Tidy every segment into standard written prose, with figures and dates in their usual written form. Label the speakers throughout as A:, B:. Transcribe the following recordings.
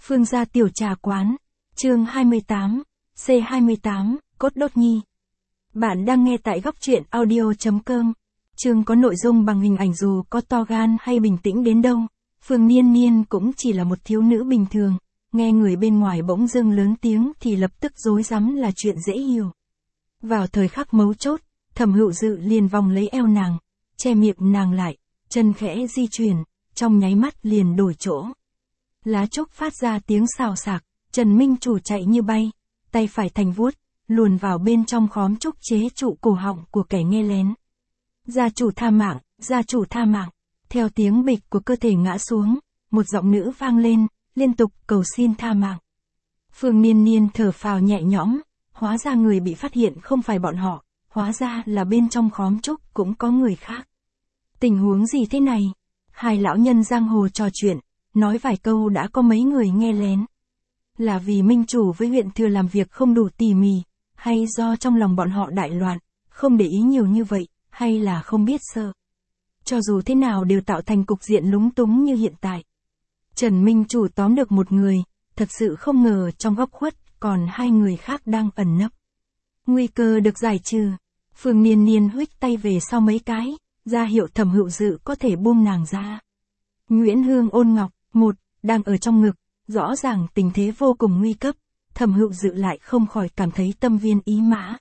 A: Phương gia tiểu trà quán, chương 28, C28, Cốt Đốt Nhi. Bạn đang nghe tại góc truyện audio.com. Chương có nội dung bằng hình ảnh dù có to gan hay bình tĩnh đến đâu, Phương Niên Niên cũng chỉ là một thiếu nữ bình thường, nghe người bên ngoài bỗng dưng lớn tiếng thì lập tức rối rắm là chuyện dễ hiểu. Vào thời khắc mấu chốt, Thẩm Hữu Dự liền vòng lấy eo nàng, che miệng nàng lại, chân khẽ di chuyển, trong nháy mắt liền đổi chỗ. Lá trúc phát ra tiếng xào xạc, Trần Minh Chủ chạy như bay, tay phải thành vuốt, luồn vào bên trong khóm trúc chế trụ cổ họng của kẻ nghe lén. Gia chủ tha mạng, gia chủ tha mạng. Theo tiếng bịch của cơ thể ngã xuống, một giọng nữ vang lên, liên tục cầu xin tha mạng. Phương Niên Niên thở phào nhẹ nhõm, hóa ra người bị phát hiện không phải bọn họ, hóa ra là bên trong khóm trúc cũng có người khác. Tình huống gì thế này? Hai lão nhân giang hồ trò chuyện, nói vài câu đã có mấy người nghe lén. Là vì Minh Chủ với huyện thừa làm việc không đủ tỉ mỉ, hay do trong lòng bọn họ đại loạn, không để ý nhiều như vậy, hay là không biết sợ. Cho dù thế nào đều tạo thành cục diện lúng túng như hiện tại. Trần Minh Chủ tóm được một người, thật sự không ngờ trong góc khuất còn hai người khác đang ẩn nấp. Nguy cơ được giải trừ. Phương Niên Niên huých tay về sau mấy cái, ra hiệu Thẩm Hữu Dự có thể buông nàng ra. Nguyễn Hương Ôn Ngọc, một, đang ở trong ngực, rõ ràng tình thế vô cùng nguy cấp, Thẩm Hữu Dự lại không khỏi cảm thấy tâm viên ý mã.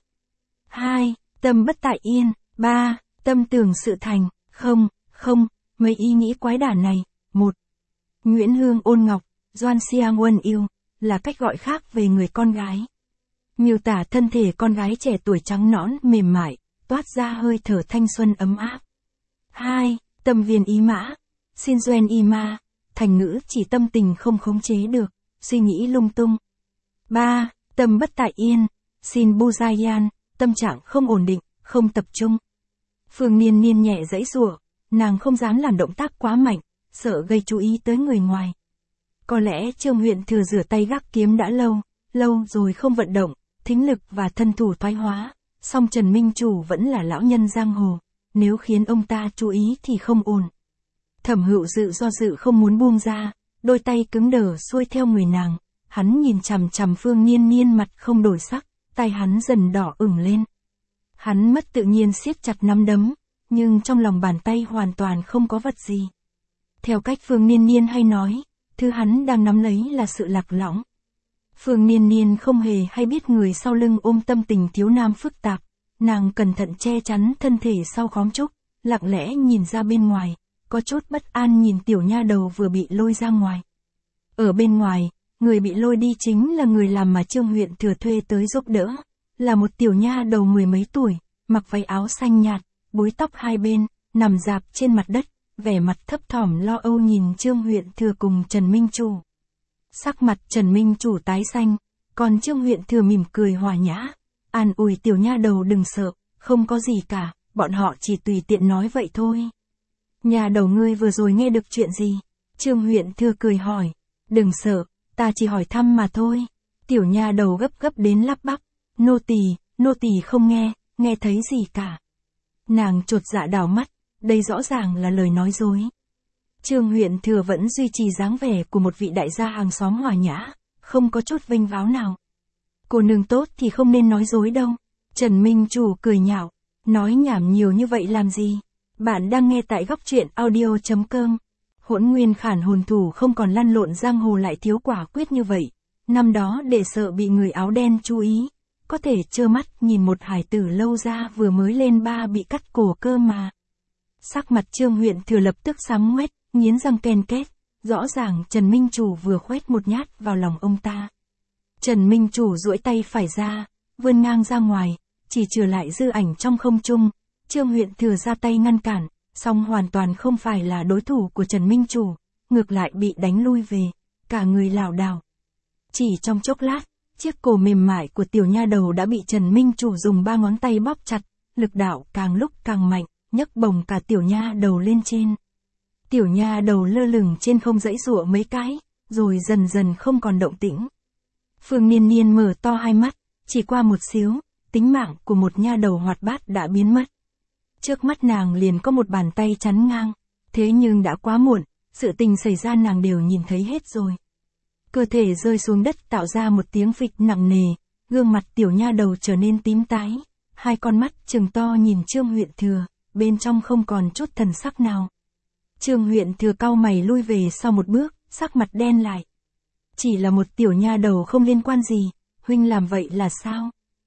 A: 2. Tâm bất tại yên. 3. Tâm tưởng sự thành. Không, mấy ý nghĩ quái đản này. 1. Nguyễn Hương Ôn Ngọc, Doan Xiang Uân yêu, là cách gọi khác về người con gái. Miêu tả thân thể con gái trẻ tuổi trắng nõn mềm mại, toát ra hơi thở thanh xuân ấm áp. 2. Tâm viên ý mã. Xin duyên y ma, thành ngữ chỉ tâm tình không khống chế được, suy nghĩ lung tung. 3. Tâm bất tại yên. Xin bu gian, tâm trạng không ổn định, không tập trung. Phương Niên Niên nhẹ giãy giụa, nàng không dám làm động tác quá mạnh, sợ gây chú ý tới người ngoài. Có lẽ Trương huyện thừa rửa tay gác kiếm đã lâu rồi không vận động, thính lực và thân thủ thoái hóa, song Trần Minh Chủ vẫn là lão nhân giang hồ, nếu khiến ông ta chú ý thì không ổn. Thẩm Hữu Dự do dự không muốn buông ra, đôi tay cứng đờ xuôi theo người nàng, hắn nhìn chằm chằm Phương Niên Niên mặt không đổi sắc, tay hắn dần đỏ ửng lên. Hắn mất tự nhiên siết chặt nắm đấm, nhưng trong lòng bàn tay hoàn toàn không có vật gì. Theo cách Phương Niên Niên hay nói, thứ hắn đang nắm lấy là sự lạc lõng. Phương Niên Niên không hề hay biết người sau lưng ôm tâm tình thiếu nam phức tạp, nàng cẩn thận che chắn thân thể sau khóm trúc, lặng lẽ nhìn ra bên ngoài, có chút bất an nhìn tiểu nha đầu vừa bị lôi ra ngoài. Ở bên ngoài, người bị lôi đi chính là người làm mà Trương huyện thừa thuê tới giúp đỡ, là một tiểu nha đầu mười mấy tuổi, mặc váy áo xanh nhạt, búi tóc hai bên, nằm rạp trên mặt đất, vẻ mặt thấp thỏm lo âu nhìn Trương huyện thừa cùng Trần Minh Chủ. Sắc mặt Trần Minh Chủ tái xanh, còn Trương huyện thừa mỉm cười hòa nhã, an ủi tiểu nha đầu đừng sợ, không có gì cả, bọn họ chỉ tùy tiện nói vậy thôi. Nhà đầu ngươi vừa rồi nghe được chuyện gì? Trương huyện thừa cười hỏi. Đừng sợ, ta chỉ hỏi thăm mà thôi. Tiểu nha đầu gấp gấp đến lắp bắp. Nô tỳ không nghe thấy gì cả. Nàng chột dạ đảo mắt, đây rõ ràng là lời nói dối. Trương huyện thừa vẫn duy trì dáng vẻ của một vị đại gia hàng xóm hòa nhã, không có chút vênh váo nào. Cô nương tốt thì không nên nói dối đâu. Trần Minh Chủ cười nhạo, nói nhảm nhiều như vậy làm gì? Bạn đang nghe tại góc truyện audio.com. Hỗn Nguyên Khản hồn thủ không còn lăn lộn giang hồ lại thiếu quả quyết như vậy. Năm đó để sợ bị người áo đen chú ý, có thể trơ mắt nhìn một hải tử lâu ra vừa mới lên ba bị cắt cổ cơ mà. Sắc mặt Trương huyện thừa lập tức xám ngoét, nghiến răng ken két, rõ ràng Trần Minh Chủ vừa khoét một nhát vào lòng ông ta. Trần Minh Chủ duỗi tay phải ra, vươn ngang ra ngoài, chỉ trừ lại dư ảnh trong không trung. Trương huyện thừa ra tay ngăn cản, song hoàn toàn không phải là đối thủ của Trần Minh Chủ, ngược lại bị đánh lui về, cả người lảo đảo. Chỉ trong chốc lát, chiếc cổ mềm mại của tiểu nha đầu đã bị Trần Minh Chủ dùng 3 ngón tay bóp chặt, lực đạo càng lúc càng mạnh, nhấc bổng cả tiểu nha đầu lên trên. Tiểu nha đầu lơ lửng trên không giãy giụa mấy cái, rồi dần dần không còn động tĩnh. Phương Niên Niên mở to hai mắt, chỉ qua một xíu, tính mạng của một nha đầu hoạt bát đã biến mất. Trước mắt nàng liền có một bàn tay chắn ngang, thế nhưng đã quá muộn, sự tình xảy ra nàng đều nhìn thấy hết rồi. cơ thể rơi xuống đất tạo ra một tiếng phịch nặng nề, gương mặt tiểu nha đầu trở nên tím tái, hai con mắt trừng to nhìn Trương Huyện Thừa, bên trong không còn chút thần sắc nào. Trương Huyện Thừa cau mày lui về sau một bước, sắc mặt đen lại. Chỉ là một tiểu nha đầu không liên quan gì, huynh làm vậy là sao?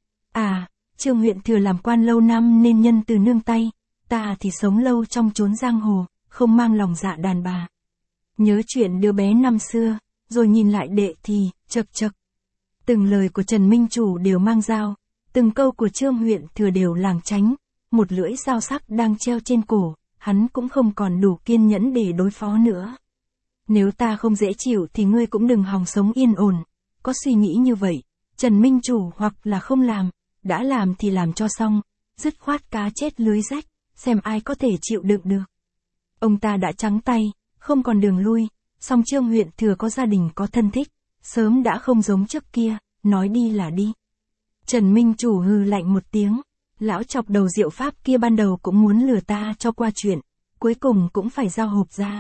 A: À, Trương Huyện Thừa làm quan lâu năm nên nhân từ nương tay, ta thì sống lâu trong chốn giang hồ, không mang lòng dạ đàn bà. Nhớ chuyện đứa bé năm xưa, rồi nhìn lại đệ thì, chậc chậc. Từng lời của Trần Minh Chủ đều mang dao, từng câu của Trương Huyện Thừa đều lảng tránh, một lưỡi dao sắc đang treo trên cổ, hắn cũng không còn đủ kiên nhẫn để đối phó nữa. Nếu ta không dễ chịu thì ngươi cũng đừng hòng sống yên ổn, có suy nghĩ như vậy, Trần Minh Chủ hoặc là không làm, đã làm thì làm cho xong, dứt khoát cá chết lưới rách, xem ai có thể chịu đựng được. Ông ta đã trắng tay, không còn đường lui, song Trương Huyện Thừa có gia đình có thân thích, sớm đã không giống trước kia, nói đi là đi. Trần Minh Chủ hừ lạnh một tiếng, lão chọc đầu Diệu Pháp kia ban đầu cũng muốn lừa ta cho qua chuyện, cuối cùng cũng phải giao hộp ra.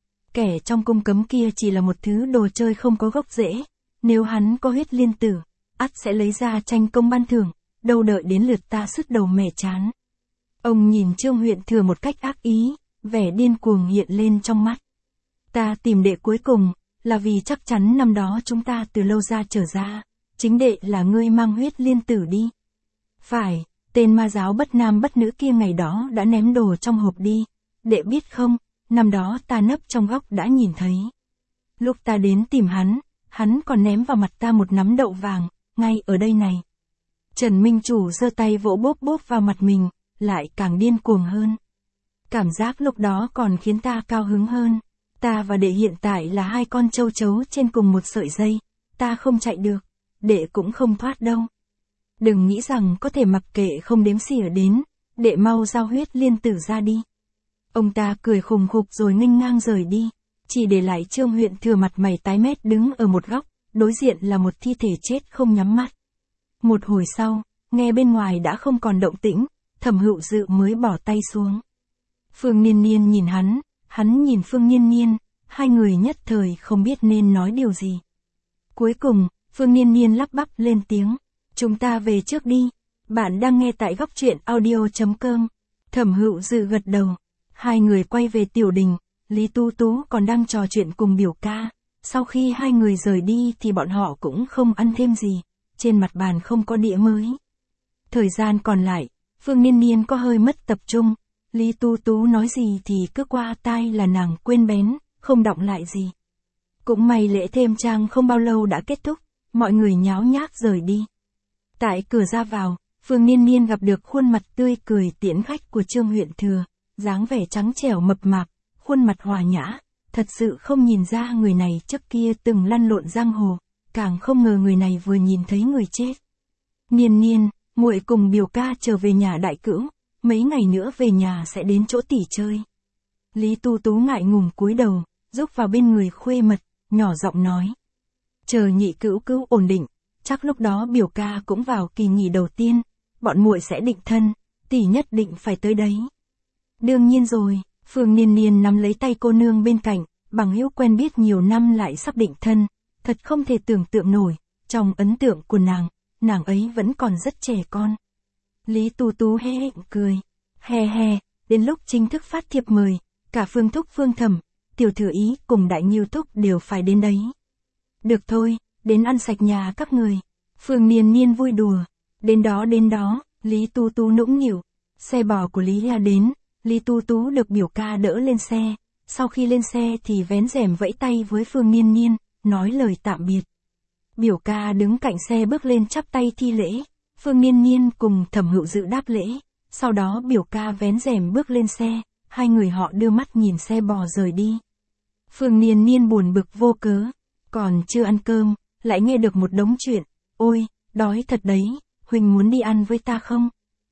A: Kẻ trong cung cấm kia chỉ là một thứ đồ chơi không có gốc rễ, nếu hắn có huyết liên tử, ắt sẽ lấy ra tranh công ban thưởng, đâu đợi đến lượt ta sứt đầu mẻ chán. Ông nhìn Trương Huyện Thừa một cách ác ý, vẻ điên cuồng hiện lên trong mắt. Ta tìm đệ cuối cùng, là vì chắc chắn năm đó chúng ta từ lâu ra trở ra, chính đệ là ngươi mang huyết liên tử đi. Phải, tên ma giáo bất nam bất nữ kia ngày đó đã ném đồ trong hộp đi, đệ biết không, năm đó ta nấp trong góc đã nhìn thấy. Lúc ta đến tìm hắn còn ném vào mặt ta một nắm đậu vàng, ngay ở đây này. Trần Minh Chủ giơ tay vỗ bốp bốp vào mặt mình, lại càng điên cuồng hơn. Cảm giác lúc đó còn khiến ta cao hứng hơn. Ta và đệ hiện tại là hai con châu chấu trên cùng một sợi dây, ta không chạy được, đệ cũng không thoát đâu. Đừng nghĩ rằng có thể mặc kệ không đếm xỉa đến, đệ mau giao huyết liên tử ra đi. Ông ta cười khùng khục rồi nghênh ngang rời đi, chỉ để lại Trương Huyện Thừa mặt mày tái mét đứng ở một góc, đối diện là một thi thể chết không nhắm mắt. Một hồi sau, nghe bên ngoài đã không còn động tĩnh, Thẩm Hữu Dự mới bỏ tay xuống. Phương Niên Niên nhìn hắn nhìn Phương Niên Niên, hai người nhất thời không biết nên nói điều gì. Cuối cùng, Phương Niên Niên lắp bắp lên tiếng, chúng ta về trước đi, bạn đang nghe tại góc truyện audio.com. Thẩm Hữu Dự gật đầu, hai người quay về tiểu đình, Lý Tu Tú còn đang trò chuyện cùng biểu ca, sau khi hai người rời đi thì bọn họ cũng không ăn thêm gì, trên mặt bàn không có đĩa mới. Thời gian còn lại, Phương Niên Niên có hơi mất tập trung, Lý Tu Tú nói gì thì cứ qua tai là nàng quên bén, không đọng lại gì. Cũng may lễ thêm trang không bao lâu đã kết thúc, mọi người nháo nhác rời đi. Tại cửa ra vào, Phương Niên Niên gặp được khuôn mặt tươi cười tiễn khách của Trương Huyện Thừa, dáng vẻ trắng trẻo mập mạp, khuôn mặt hòa nhã, thật sự không nhìn ra người này trước kia từng lăn lộn giang hồ, càng không ngờ người này vừa nhìn thấy người chết. Niên Niên, muội cùng biểu ca trở về nhà đại cữu, mấy ngày nữa về nhà sẽ đến chỗ tỷ chơi. Lý Tu Tú ngại ngùng cúi đầu, rúc vào bên người khuê mật, nhỏ giọng nói. Chờ nhị cữu cữu ổn định, chắc lúc đó biểu ca cũng vào kỳ nghỉ đầu tiên, bọn muội sẽ định thân, tỷ nhất định phải tới đấy. Đương nhiên rồi, Phương Niên Niên nắm lấy tay cô nương bên cạnh, bằng hữu quen biết nhiều năm lại sắp định thân, thật không thể tưởng tượng nổi, trong ấn tượng của nàng ấy vẫn còn rất trẻ con. Lý Tu Tú hé hé cười, he he, đến lúc chính thức phát thiệp mời, cả Phương Thúc Phương Thẩm, Tiểu Thừa Ý cùng Đại Nghiêu Thúc đều phải đến đấy. Được thôi, đến ăn sạch nhà các người. Phương Niên Niên vui đùa, đến đó, Lý Tu Tú nũng nịu, xe bò của Lý La đến, Lý Tu Tú được biểu ca đỡ lên xe, sau khi lên xe thì vén rèm vẫy tay với Phương Niên Niên, nói lời tạm biệt. Biểu ca đứng cạnh xe bước lên chắp tay thi lễ, Phương Niên Niên cùng Thẩm Hữu Dự đáp lễ, sau đó biểu ca vén rèm bước lên xe, hai người họ đưa mắt nhìn xe bò rời đi. Phương Niên Niên buồn bực vô cớ, còn chưa ăn cơm, lại nghe được một đống chuyện, ôi, đói thật đấy, Huỳnh muốn đi ăn với ta không?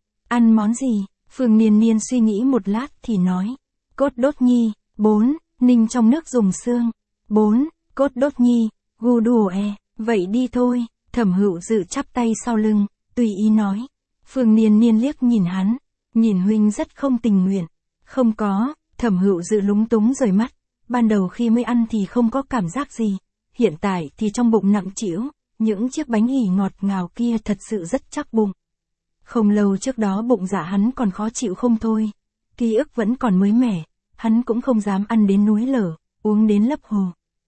A: Ăn món gì? Phương Niên Niên suy nghĩ một lát thì nói, cốt đốt nhi, 4, ninh trong nước dùng xương, 4, cốt đốt nhi, gu đùa vậy đi thôi. Thẩm Hữu Dự chắp tay sau lưng, tùy ý nói. Phương Niên Niên liếc nhìn hắn, nhìn huynh rất không tình nguyện. Không có, Thẩm Hữu Dự lúng túng rời mắt, ban đầu khi mới ăn thì không có cảm giác gì, hiện tại thì trong bụng nặng trĩu, những chiếc bánh ỉ ngọt ngào kia thật sự rất chắc bụng. Không lâu trước đó bụng dạ hắn còn khó chịu không thôi, ký ức vẫn còn mới mẻ, hắn cũng không dám ăn đến núi lở, uống đến lấp hồ.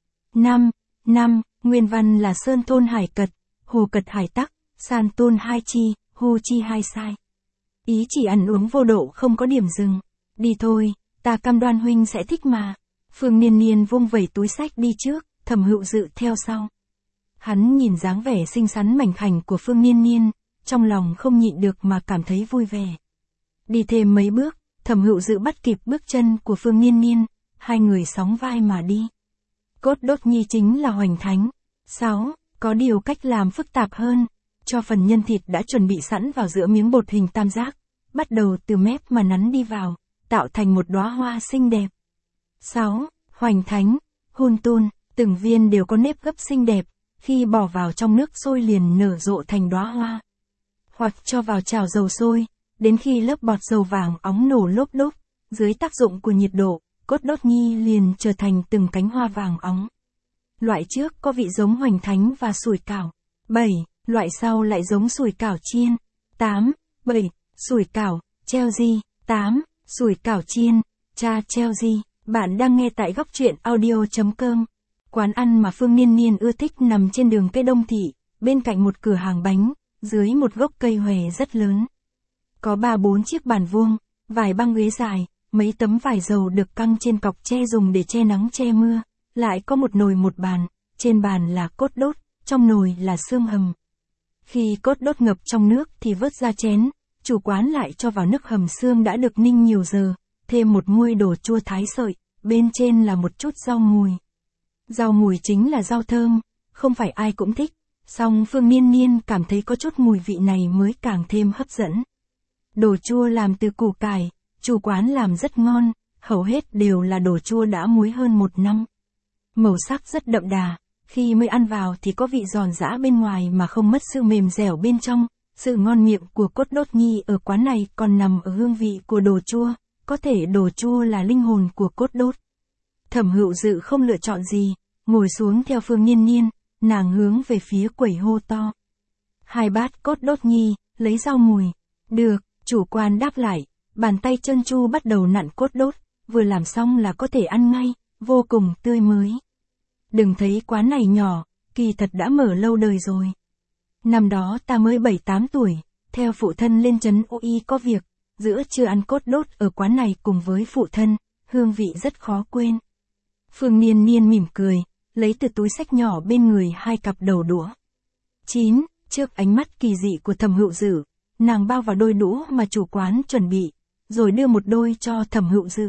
A: 5. Nguyên văn là Sơn Thôn Hải Cật, Hồ Cật Hải Tắc, San Tôn Hai Chi, Hu Chi Hai Sai. Ý chỉ ăn uống vô độ không có điểm dừng. Đi thôi, ta cam đoan huynh sẽ thích mà. Phương Niên Niên vung vẩy túi xách đi trước, Thẩm Hựu Dự theo sau. Hắn nhìn dáng vẻ xinh xắn mảnh khảnh của Phương Niên Niên, trong lòng không nhịn được mà cảm thấy vui vẻ. Đi thêm mấy bước, Thẩm Hựu Dự bắt kịp bước chân của Phương Niên Niên, hai người sóng vai mà đi. Cốt Đốt Nhi chính là hoành thánh. 6. Có điều cách làm phức tạp hơn. Cho phần nhân thịt đã chuẩn bị sẵn vào giữa miếng bột hình tam giác, bắt đầu từ mép mà nắn đi vào, tạo thành một đóa hoa xinh đẹp. 6. Hoành thánh, hun tun, từng viên đều có nếp gấp xinh đẹp, khi bỏ vào trong nước sôi liền nở rộ thành đóa hoa. Hoặc cho vào chảo dầu sôi, đến khi lớp bọt dầu vàng óng nổ lốp đốp, dưới tác dụng của nhiệt độ, Cốt Đốt Nhi liền trở thành từng cánh hoa vàng óng. Loại trước có vị giống hoành thánh và sủi cảo. 7. Loại sau lại giống sủi cảo chiên. 8. Sủi cảo, treo di. 8. Sủi cảo chiên, cha treo di. Bạn đang nghe tại góc truyện audio.com. Quán ăn mà Phương Niên Niên ưa thích nằm trên đường Cây Đông Thị, bên cạnh một cửa hàng bánh, dưới một gốc cây hòe rất lớn. Có 3-4 chiếc bàn vuông, vài băng ghế dài, mấy tấm vải dầu được căng trên cọc tre dùng để che nắng che mưa, lại có một nồi một bàn, trên bàn là cốt đốt, trong nồi là xương hầm. Khi cốt đốt ngập trong nước thì vớt ra chén, chủ quán lại cho vào nước hầm xương đã được ninh nhiều giờ, thêm một muôi đồ chua thái sợi, bên trên là một chút rau mùi. Rau mùi chính là rau thơm, không phải ai cũng thích, song Phương Niên Niên cảm thấy có chút mùi vị này mới càng thêm hấp dẫn. Đồ chua làm từ củ cải, chủ quán làm rất ngon, hầu hết đều là đồ chua đã muối hơn 1 năm. Màu sắc rất đậm đà, khi mới ăn vào thì có vị giòn giã bên ngoài mà không mất sự mềm dẻo bên trong. Sự ngon miệng của Cốt Đốt Nhi ở quán này còn nằm ở hương vị của đồ chua, có thể đồ chua là linh hồn của cốt đốt. Thẩm Hựu Dự không lựa chọn gì, ngồi xuống theo Phương Niên Niên, nàng hướng về phía quầy hô to. 2 bát Cốt Đốt Nhi, lấy rau mùi. Được, chủ quán đáp lại, bàn tay trơn tru bắt đầu nặn cốt đốt, vừa làm xong là có thể ăn ngay, vô cùng tươi mới. Đừng thấy quán này nhỏ, kỳ thật đã mở lâu đời rồi. Năm đó ta mới 7-8 tuổi, theo phụ thân lên trấn Ô Y có việc, giữa trưa ăn cốt đốt ở quán này cùng với phụ thân, hương vị rất khó quên. Phương Niên Niên mỉm cười, lấy từ túi xách nhỏ bên người 2 cặp đầu đũa. 9. Trước ánh mắt kỳ dị của Thẩm Hựu Dự, nàng bao vào đôi đũa mà chủ quán chuẩn bị, rồi đưa một đôi cho Thẩm Hựu Dự.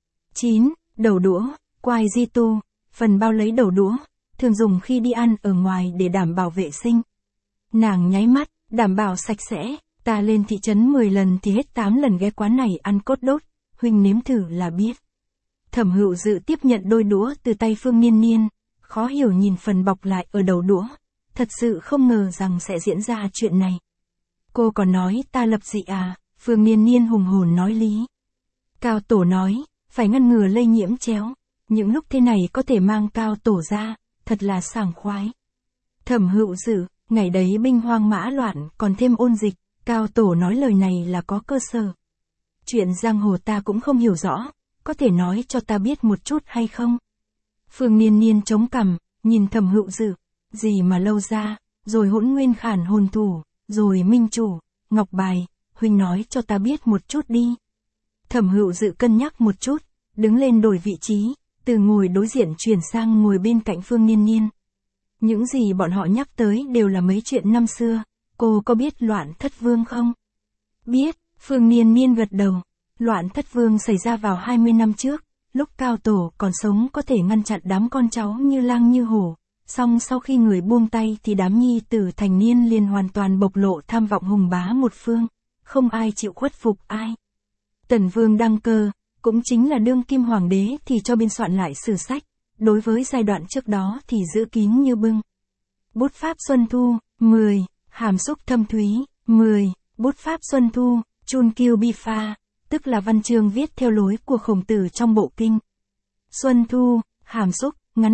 A: 9. Đầu đũa, quai di tu, phần bao lấy đầu đũa, thường dùng khi đi ăn ở ngoài để đảm bảo vệ sinh. Nàng nháy mắt, đảm bảo sạch sẽ, ta lên thị trấn 10 lần thì hết 8 lần ghé quán này ăn cốt đốt, huynh nếm thử là biết. Thẩm Hựu Dự tiếp nhận đôi đũa từ tay Phương Niên Niên, khó hiểu nhìn phần bọc lại ở đầu đũa, thật sự không ngờ rằng sẽ diễn ra chuyện này. Cô còn nói ta lập dị à, Phương Niên Niên hùng hồn nói lý. Cao tổ nói, phải ngăn ngừa lây nhiễm chéo, những lúc thế này có thể mang Cao tổ ra, thật là sảng khoái. Thẩm Hựu Dự, ngày đấy binh hoang mã loạn còn thêm ôn dịch, Cao tổ nói lời này là có cơ sở. Chuyện giang hồ ta cũng không hiểu rõ, có thể nói cho ta biết một chút hay không? Phương Niên Niên chống cằm, nhìn Thẩm Hựu Dự, gì mà lâu ra, rồi Hỗn Nguyên Khản hồn thủ, rồi Minh Chủ, Ngọc Bài, huynh nói cho ta biết một chút đi. Thẩm Hựu Dự cân nhắc một chút, đứng lên đổi vị trí, từ ngồi đối diện chuyển sang ngồi bên cạnh Phương Niên Niên. Những gì bọn họ nhắc tới đều là mấy chuyện năm xưa, cô có biết Loạn Thất Vương không? Biết, Phương Niên Niên gật đầu. Loạn Thất Vương xảy ra vào 20 năm trước, lúc Cao tổ còn sống có thể ngăn chặn đám con cháu như lang như hổ, song sau khi người buông tay thì đám nhi tử thành niên liền hoàn toàn bộc lộ tham vọng hùng bá một phương, không ai chịu khuất phục ai. Tần Vương đăng cơ, cũng chính là đương kim hoàng đế thì cho biên soạn lại sử sách, đối với giai đoạn trước đó thì giữ kín như bưng. Bút pháp Xuân Thu, 10, hàm xúc thâm thúy, 10, bút pháp Xuân Thu, chun kiêu bi pha, tức là văn chương viết theo lối của Khổng Tử trong bộ kinh. Xuân Thu, hàm xúc, ngắn gọn,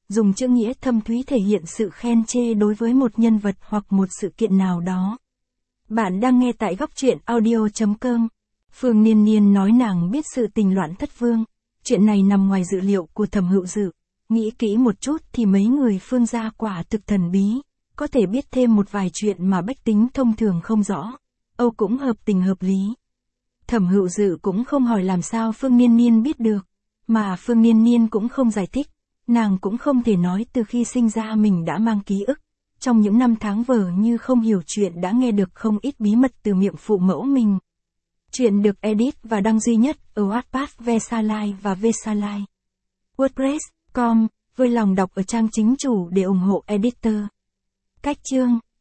A: dùng chữ nghĩa thâm thúy thể hiện sự khen chê đối với một nhân vật hoặc một sự kiện nào đó. Bạn đang nghe tại góc truyện audio.com. Phương Niên Niên nói nàng biết sự tình loạn thất vương. Chuyện này nằm ngoài dự liệu của Thẩm Hữu Dự. Nghĩ kỹ một chút thì mấy người Phương gia quả thực thần bí. Có thể biết thêm một vài chuyện mà bách tính thông thường không rõ. Âu cũng hợp tình hợp lý. Thẩm Hữu Dự cũng không hỏi làm sao Phương Niên Niên biết được. Mà Phương Niên Niên cũng không giải thích. Nàng cũng không thể nói từ khi sinh ra mình đã mang ký ức. Trong những năm tháng vờ như không hiểu chuyện đã nghe được không ít bí mật từ miệng phụ mẫu mình. Chuyện được edit và đăng duy nhất ở Wattpad, Vesalai và Vesalai. WordPress.com, vui lòng đọc ở trang chính chủ để ủng hộ editor. Cách chương